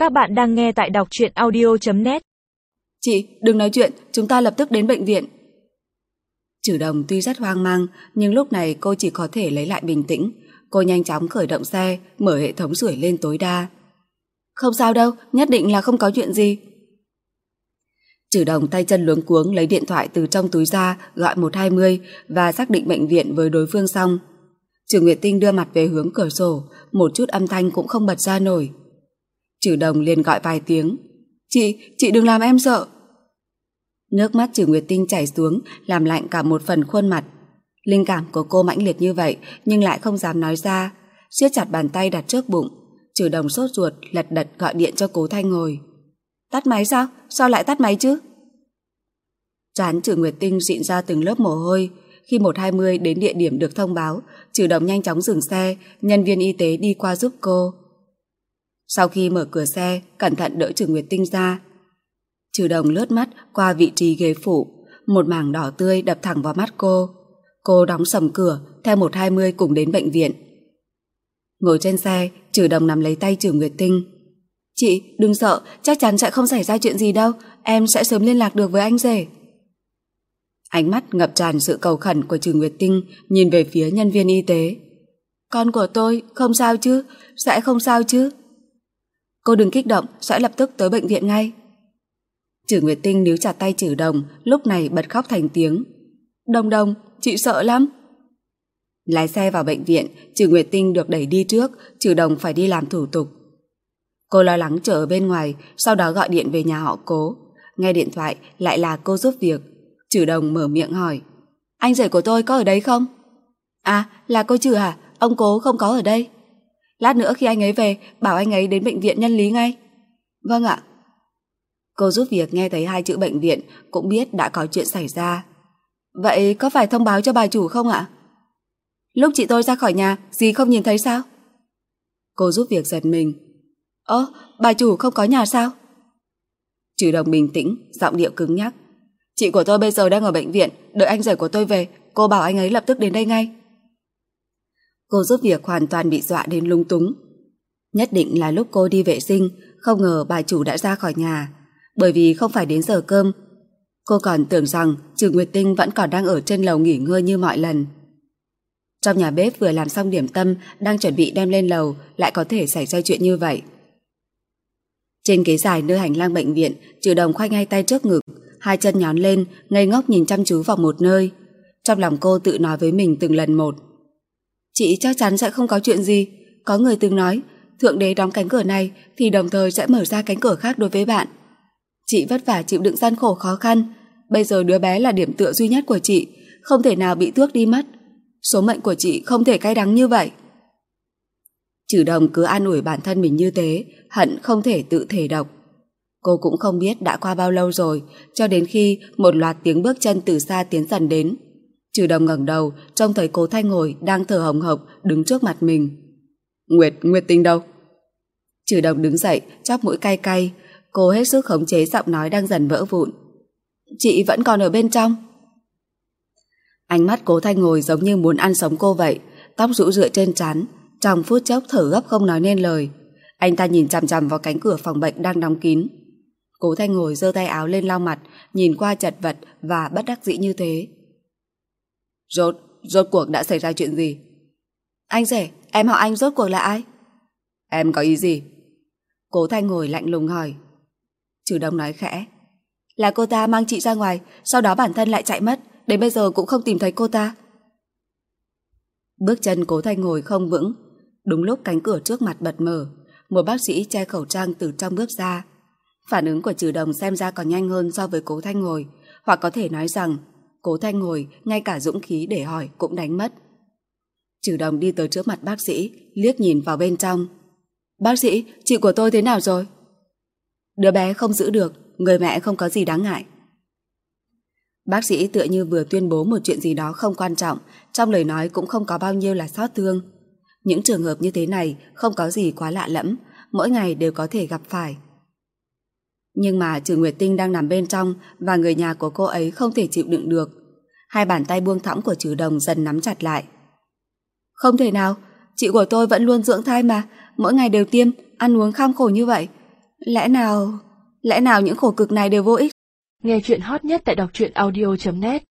Các bạn đang nghe tại đọc truyện audio.net. Chị, đừng nói chuyện, chúng ta lập tức đến bệnh viện. Trừ Đồng tuy rất hoang mang, nhưng lúc này cô chỉ có thể lấy lại bình tĩnh. Cô nhanh chóng khởi động xe, mở hệ thống sưởi lên tối đa. Không sao đâu, nhất định là không có chuyện gì. Trừ Đồng tay chân luống cuống lấy điện thoại từ trong túi ra, gọi 120 và xác định bệnh viện với đối phương xong. Trừ Nguyệt Tinh đưa mặt về hướng cửa sổ, một chút âm thanh cũng không bật ra nổi. Trừ Đồng liền gọi vài tiếng. Chị đừng làm em sợ. Nước mắt Trừ Nguyệt Tinh chảy xuống, làm lạnh cả một phần khuôn mặt. Linh cảm của cô mãnh liệt như vậy, nhưng lại không dám nói ra. Siết chặt bàn tay đặt trước bụng. Trừ Đồng sốt ruột, lật đật gọi điện cho Cố Thanh Ngồi. Tắt máy sao? Sao lại tắt máy chứ? Trán Trừ Nguyệt Tinh rịn ra từng lớp mồ hôi. Khi 120 đến địa điểm được thông báo, Trừ Đồng nhanh chóng dừng xe, nhân viên y tế đi qua giúp cô. Sau khi mở cửa xe, cẩn thận đỡ Trừ Nguyệt Tinh ra. Trừ Đồng lướt mắt qua vị trí ghế phụ, một mảng đỏ tươi đập thẳng vào mắt cô. Cô đóng sầm cửa, theo 120 cùng đến bệnh viện. Ngồi trên xe, Trừ Đồng nắm lấy tay Trừ Nguyệt Tinh. Chị, đừng sợ, chắc chắn sẽ không xảy ra chuyện gì đâu, em sẽ sớm liên lạc được với anh rể. Ánh mắt ngập tràn sự cầu khẩn của Trừ Nguyệt Tinh nhìn về phía nhân viên y tế. Con của tôi, không sao chứ, sẽ không sao chứ. Cô đừng kích động, sẽ lập tức tới bệnh viện ngay. Trừ Nguyệt Tinh níu chặt tay Trừ Đồng, lúc này bật khóc thành tiếng. Đồng, chị sợ lắm. Lái xe vào bệnh viện, Trừ Nguyệt Tinh được đẩy đi trước, Trừ Đồng phải đi làm thủ tục. Cô lo lắng chờ ở bên ngoài, sau đó gọi điện về nhà họ Cố. Nghe điện thoại lại là cô giúp việc. Trừ Đồng mở miệng hỏi. Anh rể của tôi có ở đây không? À, là cô Trừ hả? Ông Cố không có ở đây. Lát nữa khi anh ấy về, bảo anh ấy đến bệnh viện Nhân Lý ngay. Vâng ạ. Cô giúp việc nghe thấy hai chữ bệnh viện cũng biết đã có chuyện xảy ra. Vậy có phải thông báo cho bà chủ không ạ? Lúc chị tôi ra khỏi nhà, dì không nhìn thấy sao? Cô giúp việc giật mình. Bà chủ không có nhà sao? Trừ Đồng bình tĩnh, giọng điệu cứng nhắc. Chị của tôi bây giờ đang ở bệnh viện, đợi anh rể của tôi về, cô bảo anh ấy lập tức đến đây ngay. Cô giúp việc hoàn toàn bị dọa đến lung túng. Nhất định là lúc cô đi vệ sinh, không ngờ bà chủ đã ra khỏi nhà, bởi vì không phải đến giờ cơm. Cô còn tưởng rằng Trừ Nguyệt Tinh vẫn còn đang ở trên lầu nghỉ ngơi như mọi lần. Trong nhà bếp vừa làm xong điểm tâm, đang chuẩn bị đem lên lầu, lại có thể xảy ra chuyện như vậy. Trên ghế dài nơi hành lang bệnh viện, Trừ Đồng khoanh hai tay trước ngực, hai chân nhón lên, ngây ngốc nhìn chăm chú vào một nơi. Trong lòng cô tự nói với mình từng lần một. Chị chắc chắn sẽ không có chuyện gì. Có người từng nói, Thượng Đế đóng cánh cửa này thì đồng thời sẽ mở ra cánh cửa khác đối với bạn. Chị vất vả chịu đựng gian khổ khó khăn, bây giờ đứa bé là điểm tựa duy nhất của chị, không thể nào bị tước đi mất. Số mệnh của chị không thể cay đắng như vậy. Trừ Đồng cứ an ủi bản thân mình như thế, hận không thể tự thể độc. Cô cũng không biết đã qua bao lâu rồi, cho đến khi một loạt tiếng bước chân từ xa tiến dần đến. Trừ Đồng ngẩng đầu, trông thấy Cố Thanh Ngồi đang thở hồng hộc đứng trước mặt mình. Nguyệt Tinh đâu? Trừ Đồng đứng dậy, chóp mũi cay cay. Cô hết sức khống chế giọng nói đang dần vỡ vụn. Chị vẫn còn ở bên trong. Ánh mắt Cố Thanh Ngồi giống như muốn ăn sống cô vậy, tóc rũ rượi trên trán, trong phút chốc thở gấp không nói nên lời. Anh ta nhìn chằm chằm vào cánh cửa phòng bệnh đang đóng kín. Cố Thanh Ngồi giơ tay áo lên lau mặt, nhìn qua chật vật và bất đắc dĩ như thế. Rốt cuộc đã xảy ra chuyện gì? Anh rể, em hỏi anh rốt cuộc là ai? Em có ý gì? Cố Thanh Ngồi lạnh lùng hỏi. Trừ Đồng nói khẽ. Là cô ta mang chị ra ngoài, sau đó bản thân lại chạy mất, đến bây giờ cũng không tìm thấy cô ta. Bước chân Cố Thanh Ngồi không vững. Đúng lúc cánh cửa trước mặt bật mở, một bác sĩ che khẩu trang từ trong bước ra. Phản ứng của Trừ Đồng xem ra còn nhanh hơn so với Cố Thanh Ngồi, hoặc có thể nói rằng Cố Thanh Ngồi ngay cả dũng khí để hỏi cũng đánh mất. Trừ Đồng đi tới trước mặt bác sĩ, liếc nhìn vào bên trong. Bác sĩ, chị của tôi thế nào rồi? Đứa bé không giữ được, người mẹ không có gì đáng ngại. Bác sĩ tựa như vừa tuyên bố một chuyện gì đó không quan trọng, trong lời nói cũng không có bao nhiêu là xót thương. Những trường hợp như thế này không có gì quá lạ lẫm, mỗi ngày đều có thể gặp phải. Nhưng mà Trừ Nguyệt Tinh đang nằm bên trong và người nhà của cô ấy không thể chịu đựng được. Hai bàn tay buông thõng của Trừ Đồng dần nắm chặt lại. Không thể nào, chị của tôi vẫn luôn dưỡng thai mà, mỗi ngày đều tiêm, ăn uống kham khổ như vậy. Lẽ nào những khổ cực này đều vô ích? Nghe chuyện hot nhất tại đọc truyện audio.net